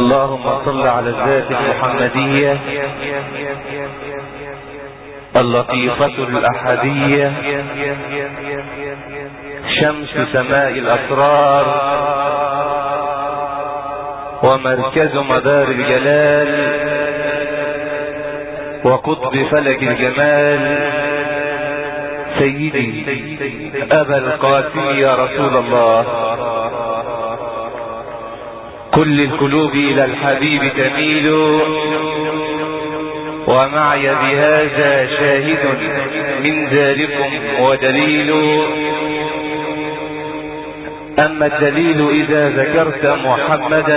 اللهم صل على الذات المحمدية اللطيفة الأحدية شمس سماء الأسرار ومركز مدار الجلال وقطب فلك الجمال سيدي أبا القاسم يا رسول الله. كل القلوب إلى الحبيب تميل ومعي بهذا شاهد من ذلكم ودليل. أما الدليل إذا ذكرت محمدا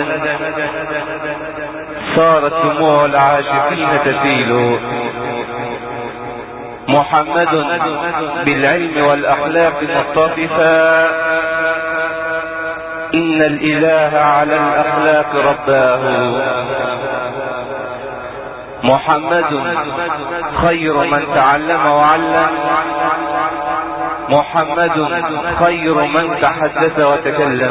صارت دموع العاشقين تسيل. محمد بالعلم والأخلاق متصفا إن الإله على الأخلاق رباه. محمد خير من تعلم وعلم. محمد خير من تحدث وتكلم.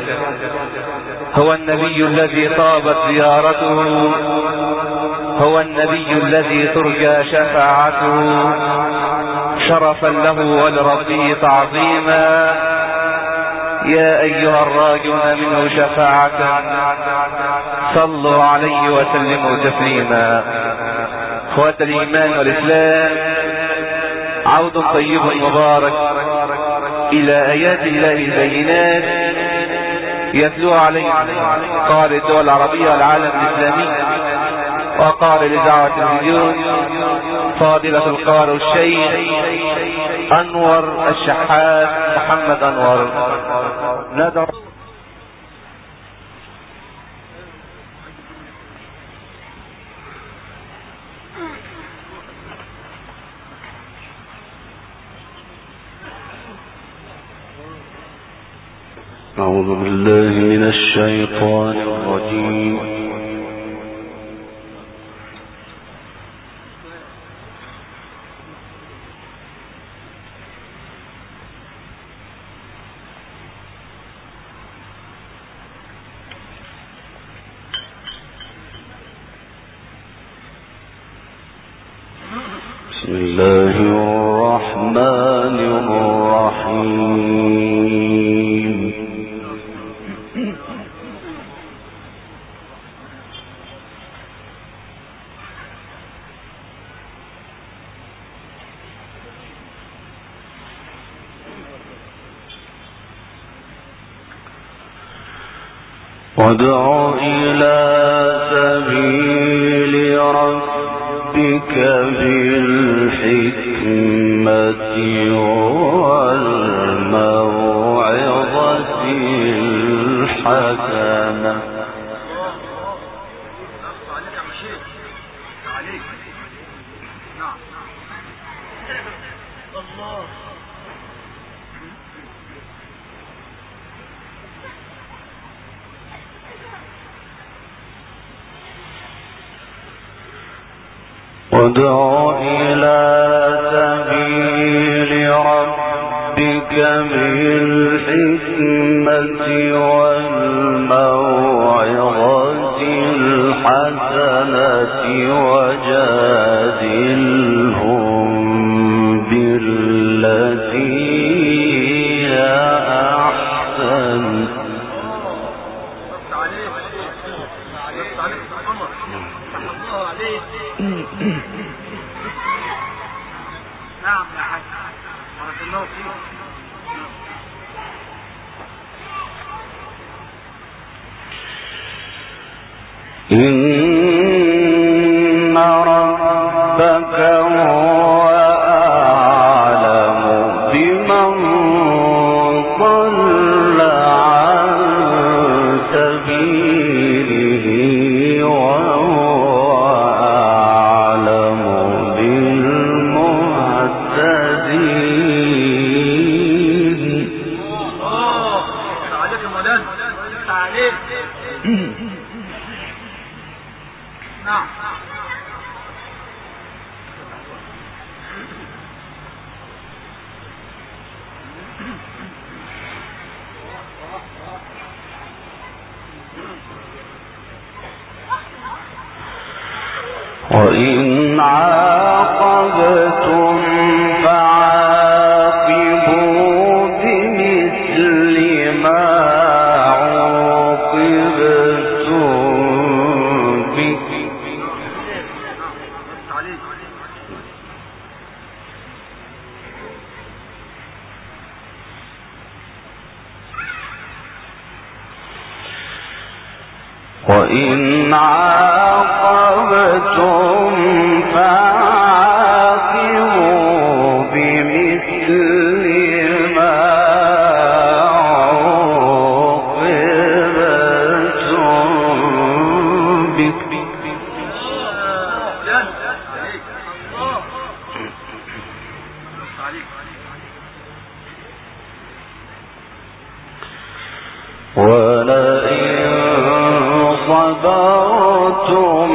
هو النبي الذي طابت زيارته. هو النبي الذي ترجى شفاعته. شرفا له ولربه تعظيما. يا أيها الراجون منه شفاعة صلوا عليه وسلموا تسليما. اخوة الإيمان والإسلام، عود طيب مبارك إلى آيات الله البينات يتلو عليه قارئ الدول العربية والعالم الإسلامي وقارئ لدعوة التلفزيون فاضلة القارئ الشيخ أنور الشحات محمد أنور. ندعو أعوذ بالله من الشيطان الرجيم. بسم الله الرحمن الرحيم. وادع إلى سبيل ربك بالحكمة والموعظة الحسنة. وادع إلى سبيل ربك بالحكمة والموعظة الحسنة وجادلهم بالتي هي أحسن. إن ربك هو أعلم بمن ضل عن سبيله وهو أعلم بالمهتدين. عليك المدن عليك. نعم. وإن عاقبتم فعاقبوا بمثل ما عوقبتم به وإن عاقبتم فعاقبوا بمثل ما عوقبتم به ولئن صبرتم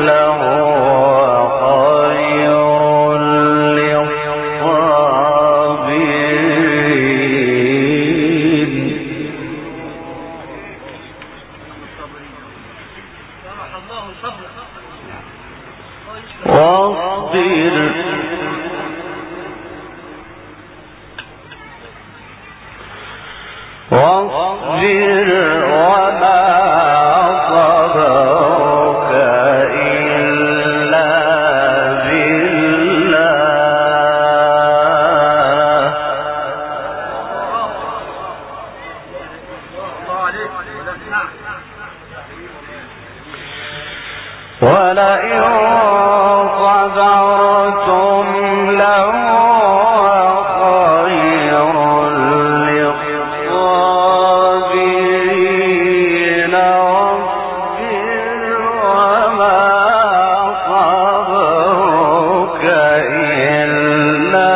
لهو خير للصابرين واصبر وما صبرك إلا بالله ولئن صبرتم لهو خير للصابرين واصبر وما صبرك إلا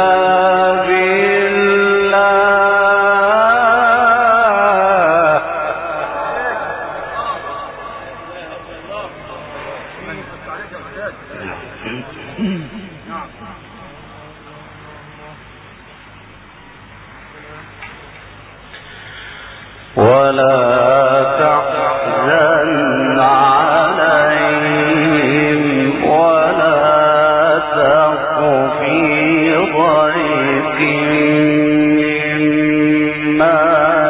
ولا تحزن عليهم ولا تك في ضيق مما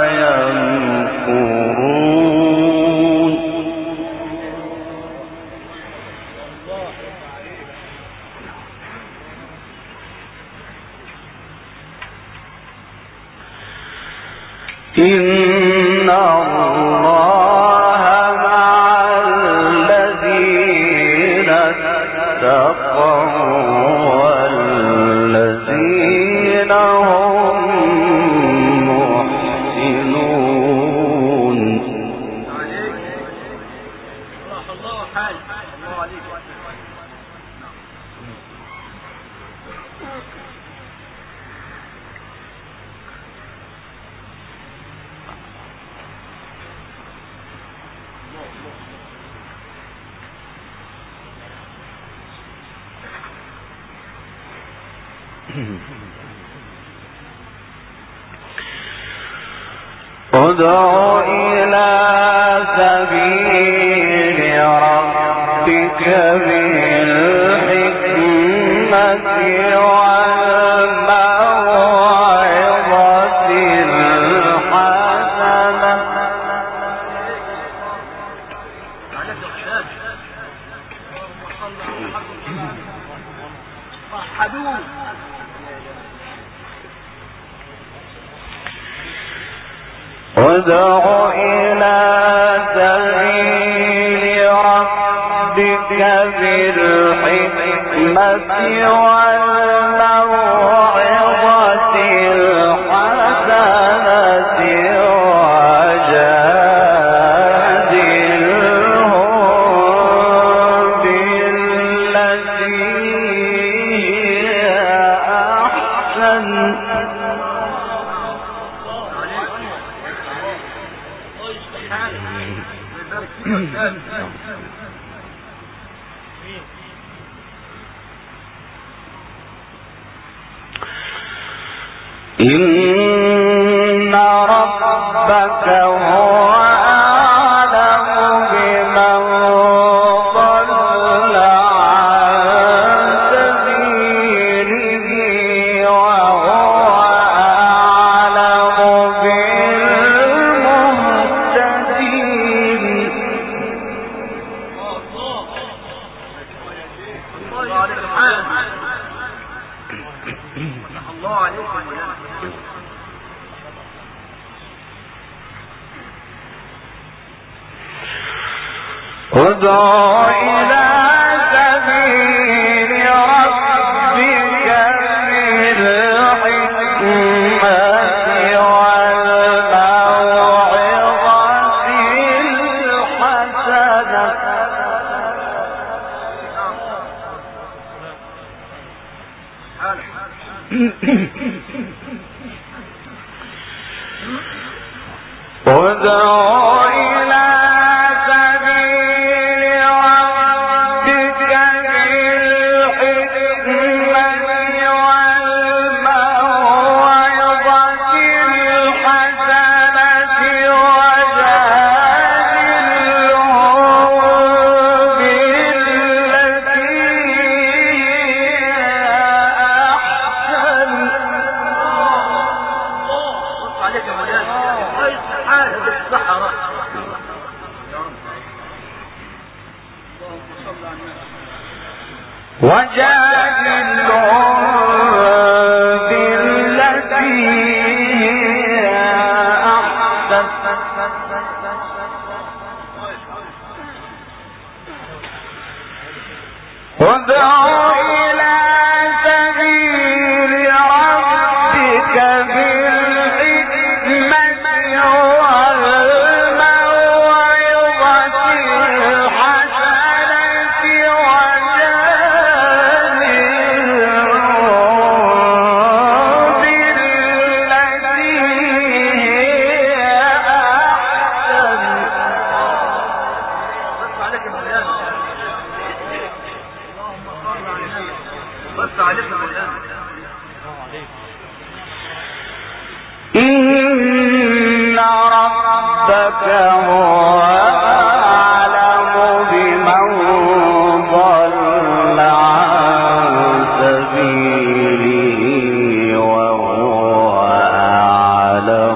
يمكرون إن الله مع الذين اتقوا والذين هم محسنون ادع إلى سبيل ربك بالحكمة والموعظة الحسنة ادع إلى سبيل ربك بالحكمة والموعظة الحسنة وجادلهم بالتي هي أحسن إن ربك هو أعلم بمن ضل عن ادع إلى سبيل ربك بالحكمة والموعظة الحسنة ادع إلى سبيل ربك بالحكمة والموعظة الحسنة وجادلهم بالتي إن ربك هو أعلم بمن ضل عن سبيله وهو أعلم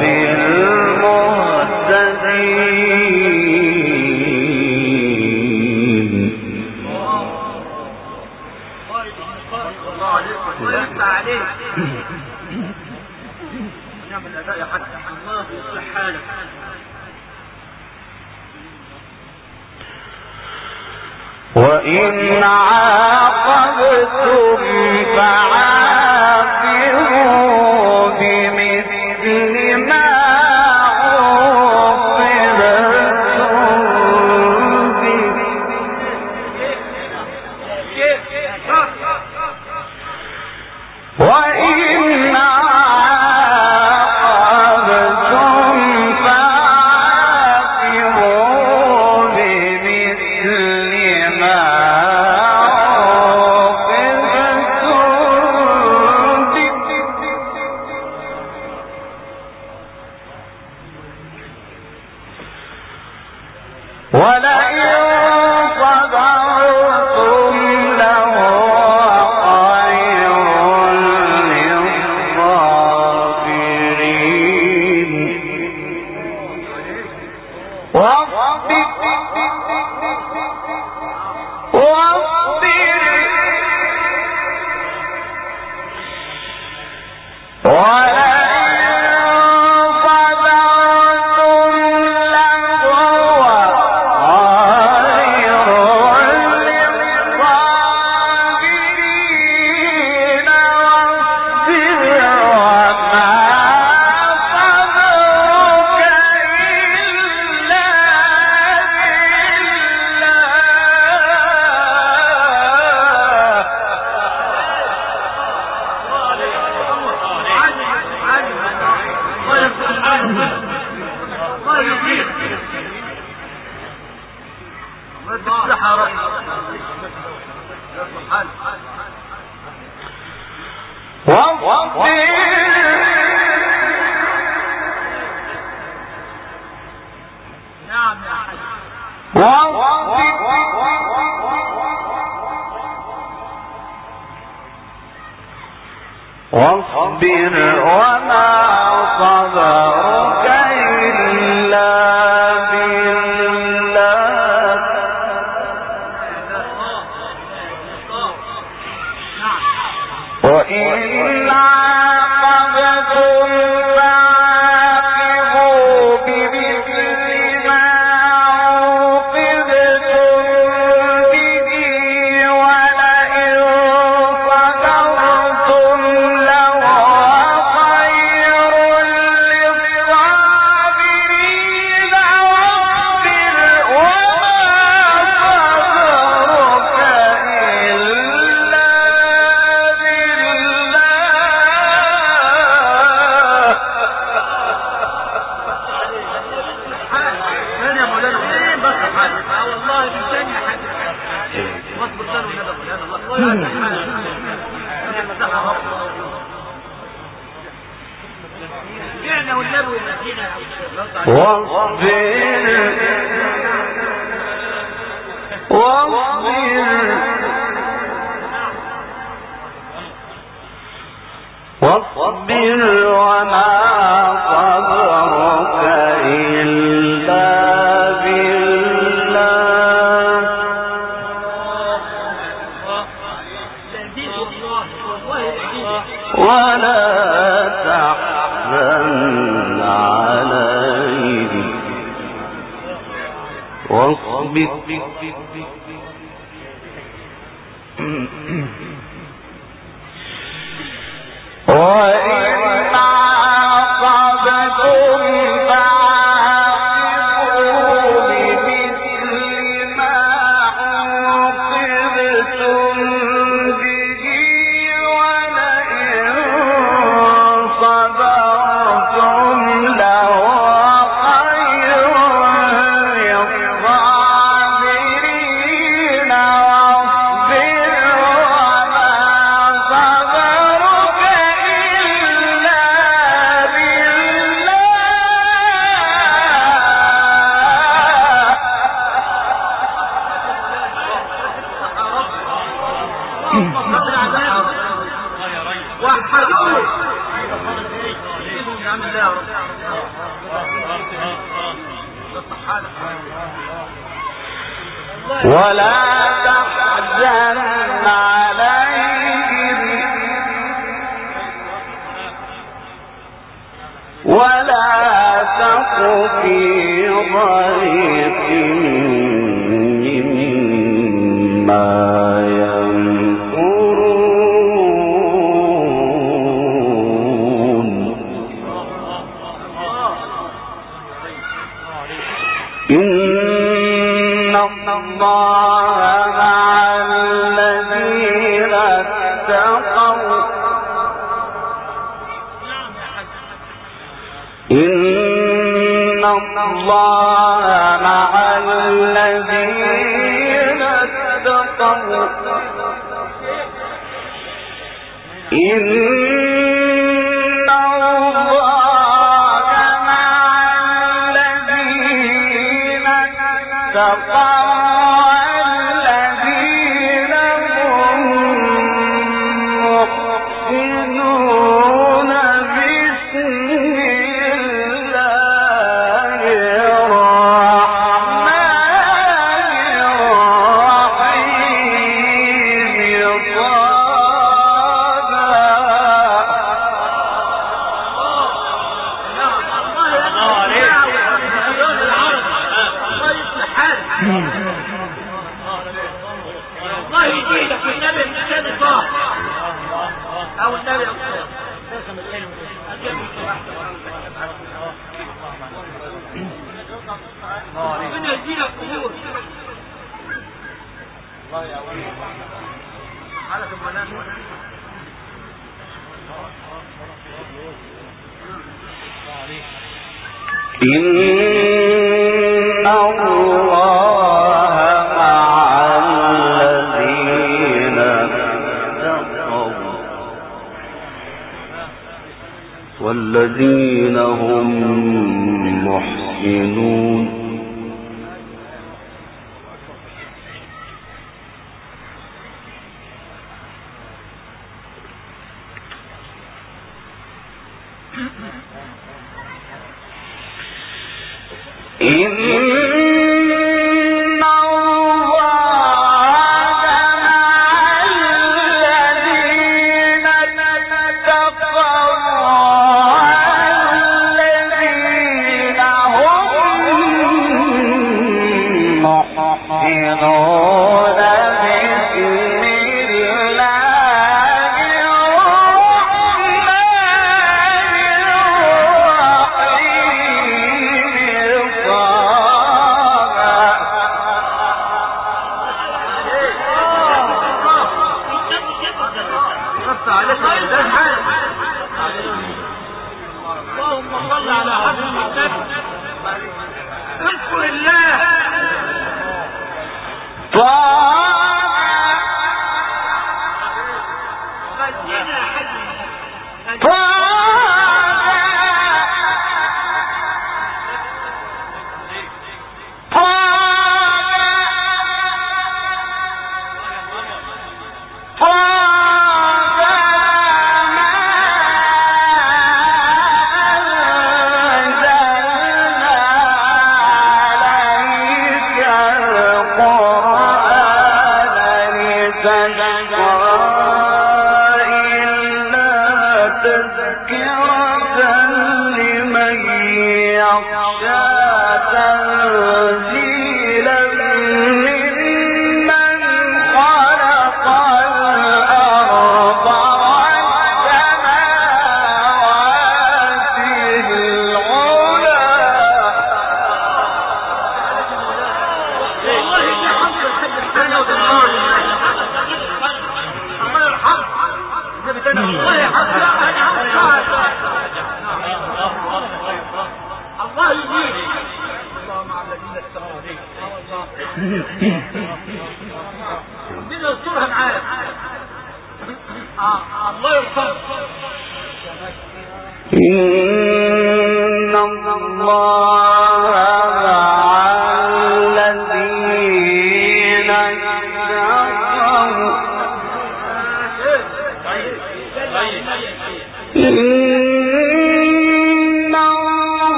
بالمهتدين. وإن عاقبتم فعاقبوا بمثل ما عوقبتم به وإن عاقبتم فعاقبوا بمثل ما عوقبتم به ولئن صبرتم لهو خير للصابرين. واصبر وما صبرك إلا بالله وإن عاقبتم فعاقبوا بمثل ما عوقبتم الله بالثاني حاجة واصبر ثاني ونبغ يا الله يا مساحة رب جعنا والنبي ومسينا واصبر وما صبرك إلا بالله ولا تحزن عليهم واصبر وإن عاقبتم فعاقبوا بمثل ما عوقبتم به ولئن صبرتم لهو خير للصابرين ولا تحزن عليهم ولا تك في ضيق مما يمكرون إن الله مع الذين اتقوا إن الله مع الذين اتقوا إن الله مع الذين اتقوا والذين هم محسنون بسم الله الرحمن الرحيم الله يجيلك والنبي الثاني صاحب او النبي ربنا يديلك قبول الله يا ولي على كمان إن الله مع الذين اتقوا والذين هم محسنون اللهم صل على حضرة النبي. اذكر الله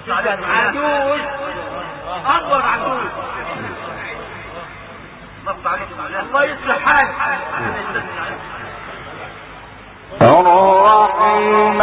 عجوز اكبر عجوز. الله يصلح حالك. الرحمن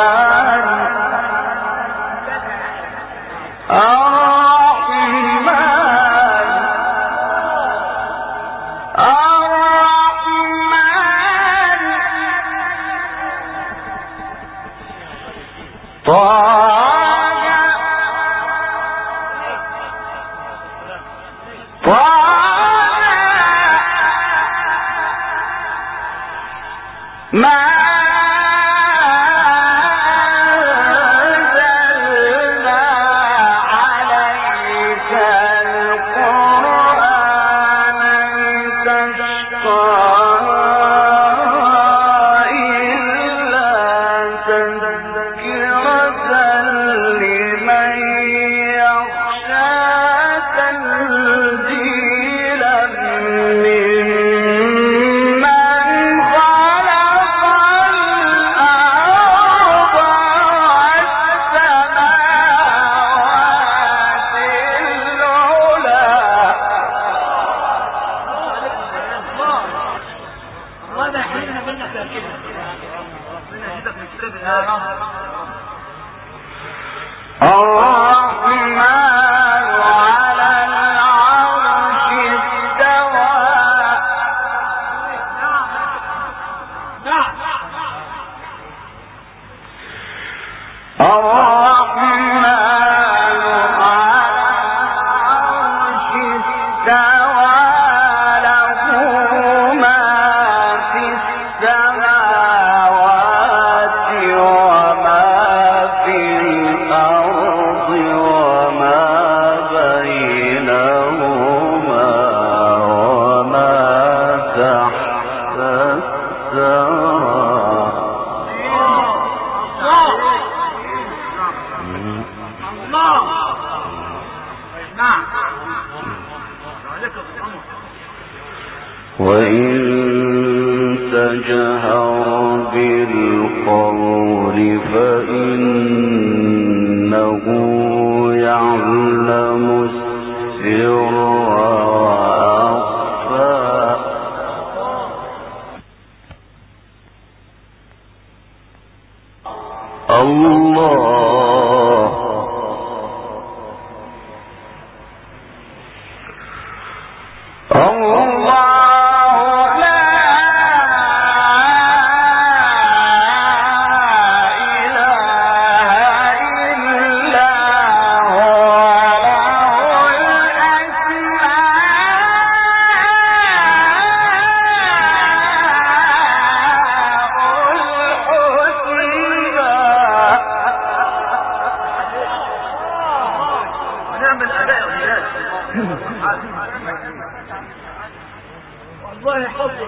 والله حظ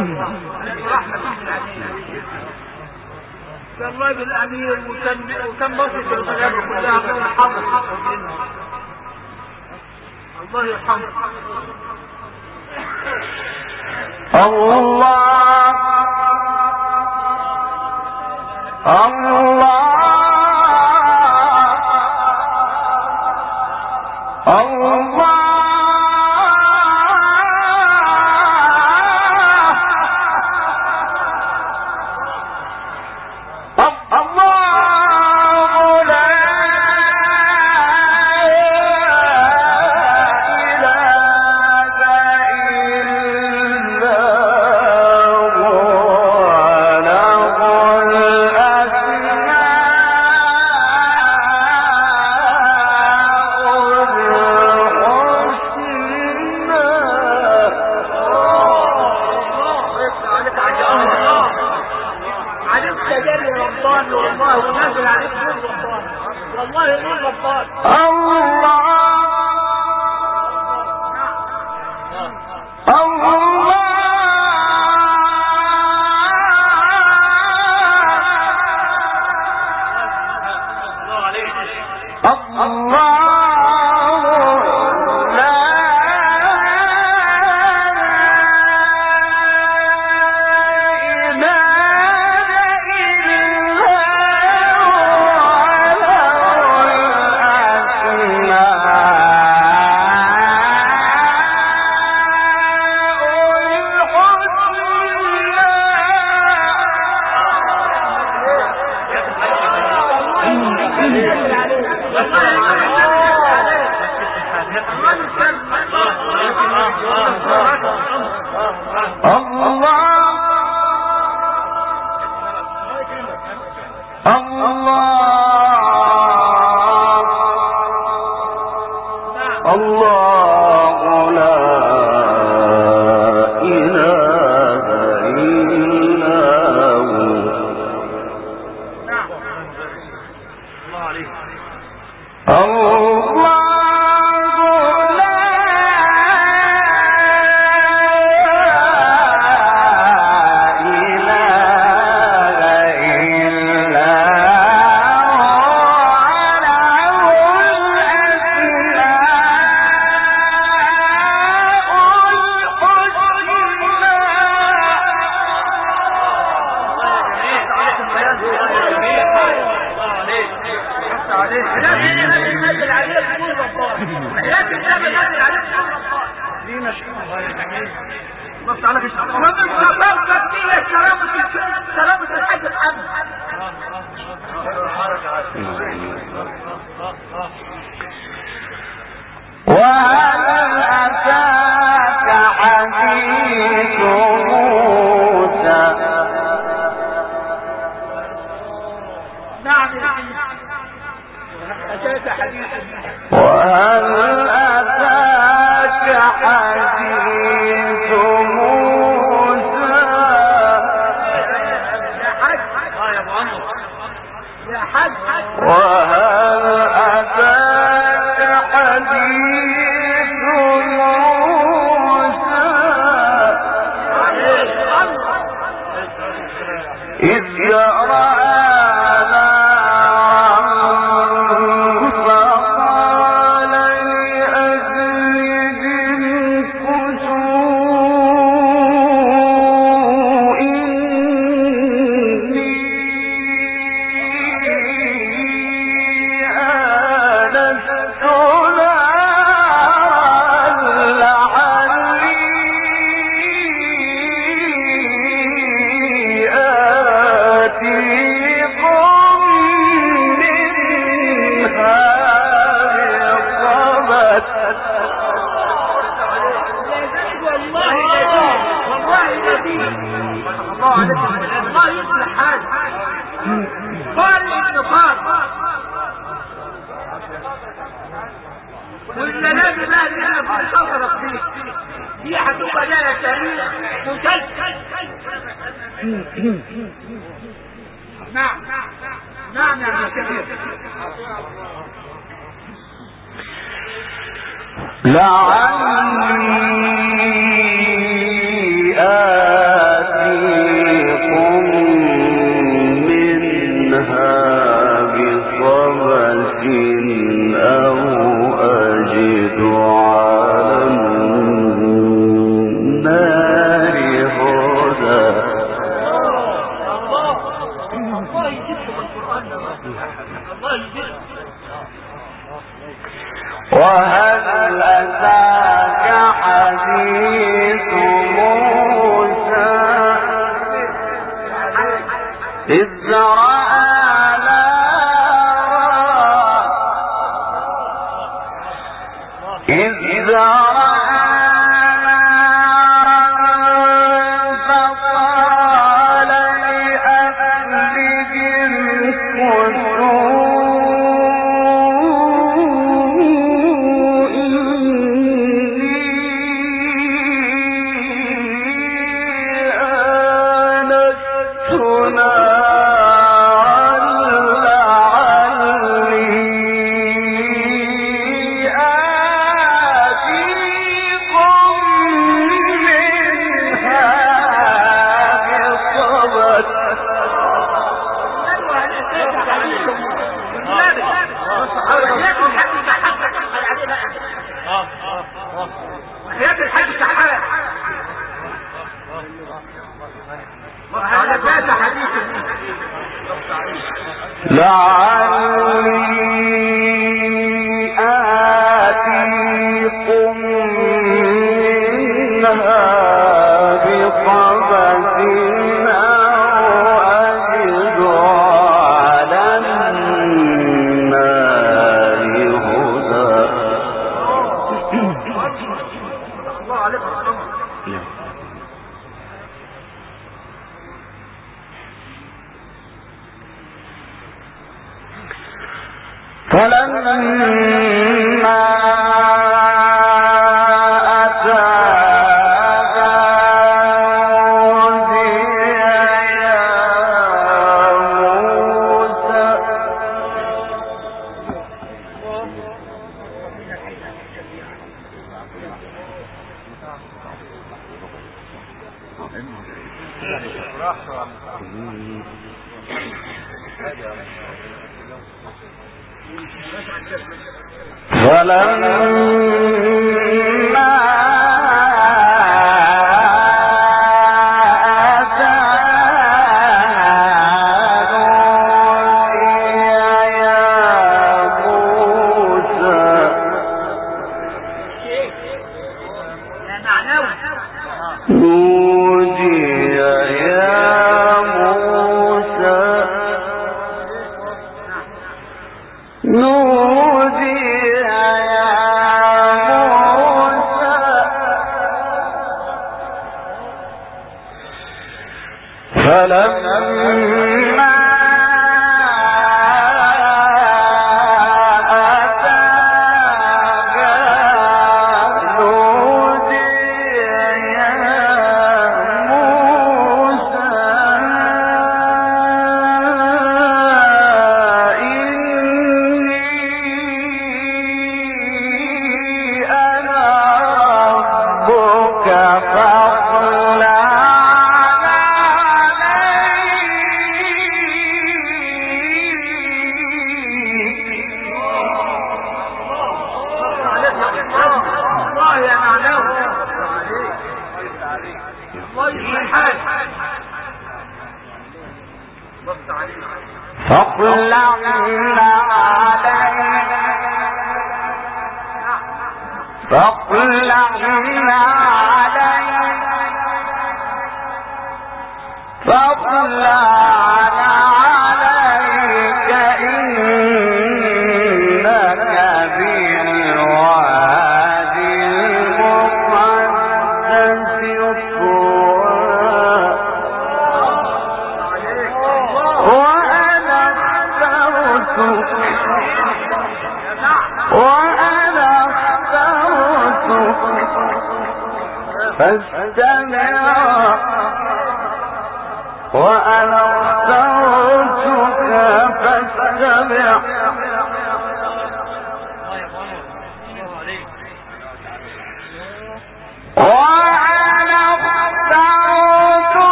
كان راجل امير وكان مصر في الغلابه كلها كان حظ الله يرحمه. الله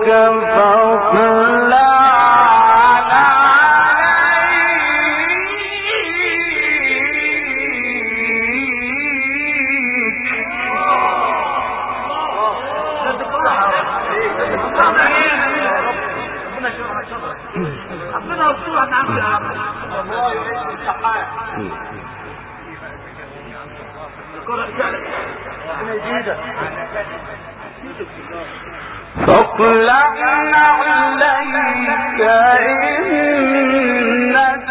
فاطلعنا عليك إنك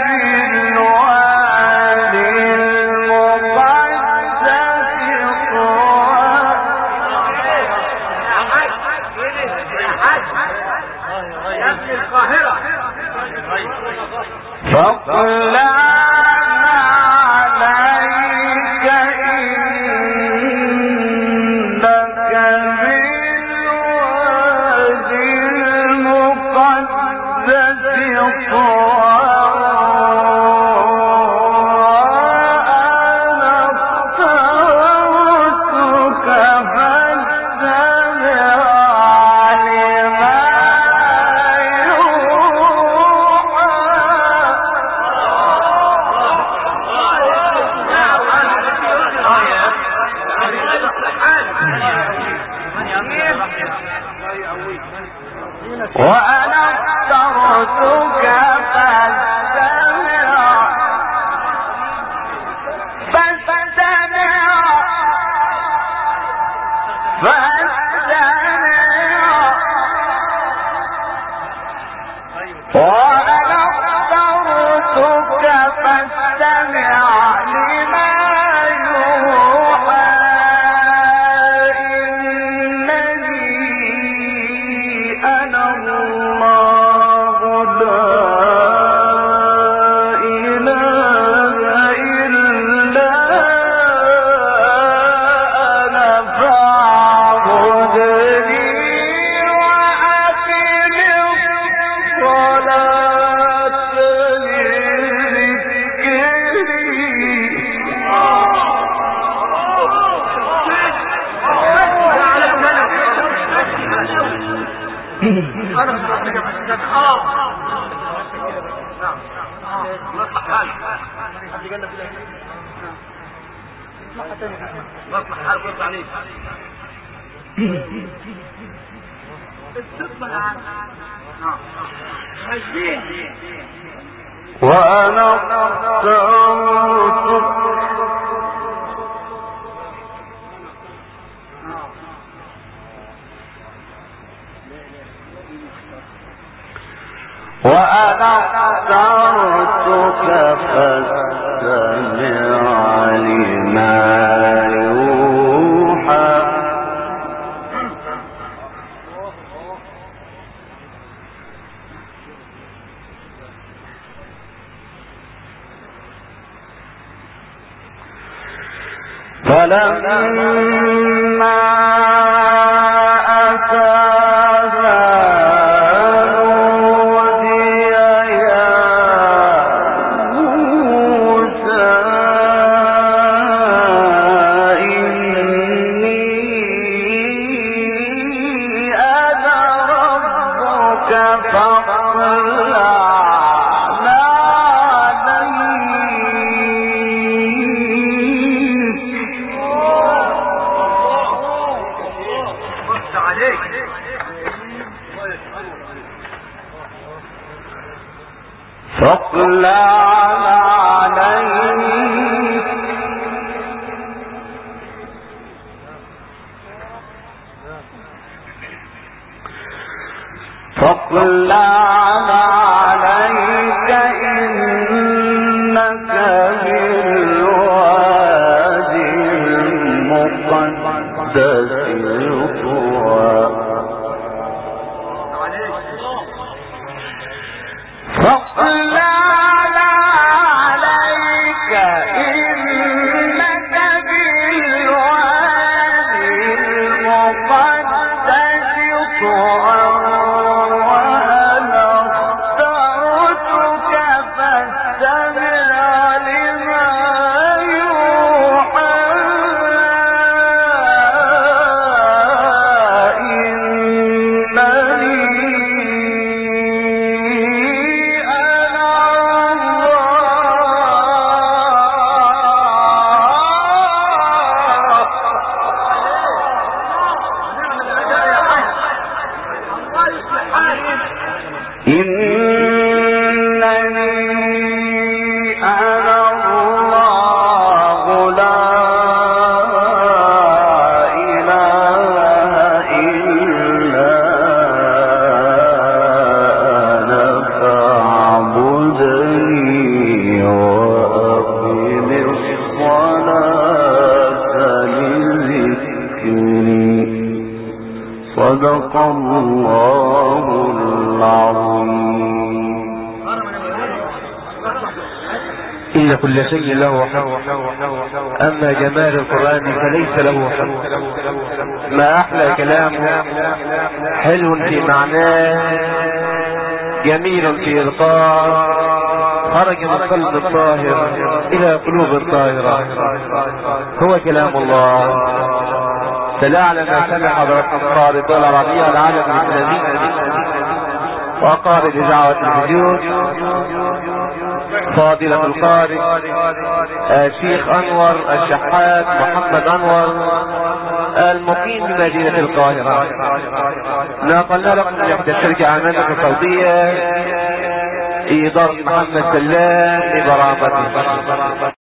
بالوادي المقدس وأنا اخترتك فاستمع لما يوحى إنني أنا الله لا إله إلا أنا فاعبدني وأقم الصلاة وأنا اخترتك فاستمع لما يوحى فلما أتاها نودي يا موسى إني أنا ربك فاطلع فاطلعنا عليك إنك بالوادي المقدس طوى فاطلعنا عليك إنك بالوادي المقدس طوى ما صدق الله العظيم. إن كل شيء له حق، أما جمال القرآن فليس له حق. ما أحلى كلامه، حلو في معناه، جميل في إلقاه، خرج من قلب الطاهر إلى قلوب الطاهرة. هو كلام الله. فلعل ما سمع حضراتكم قارئ الدول العربية العالم الإسلامي وقارئ لدعوة الوجود فاضلة القارئ الشيخ أنور الشحات محمد أنور المقيم بمدينة القاهرة. نقلنا لكم من إحدى الشركة عامة الصوتية إدارة محمد سلام لبرامته.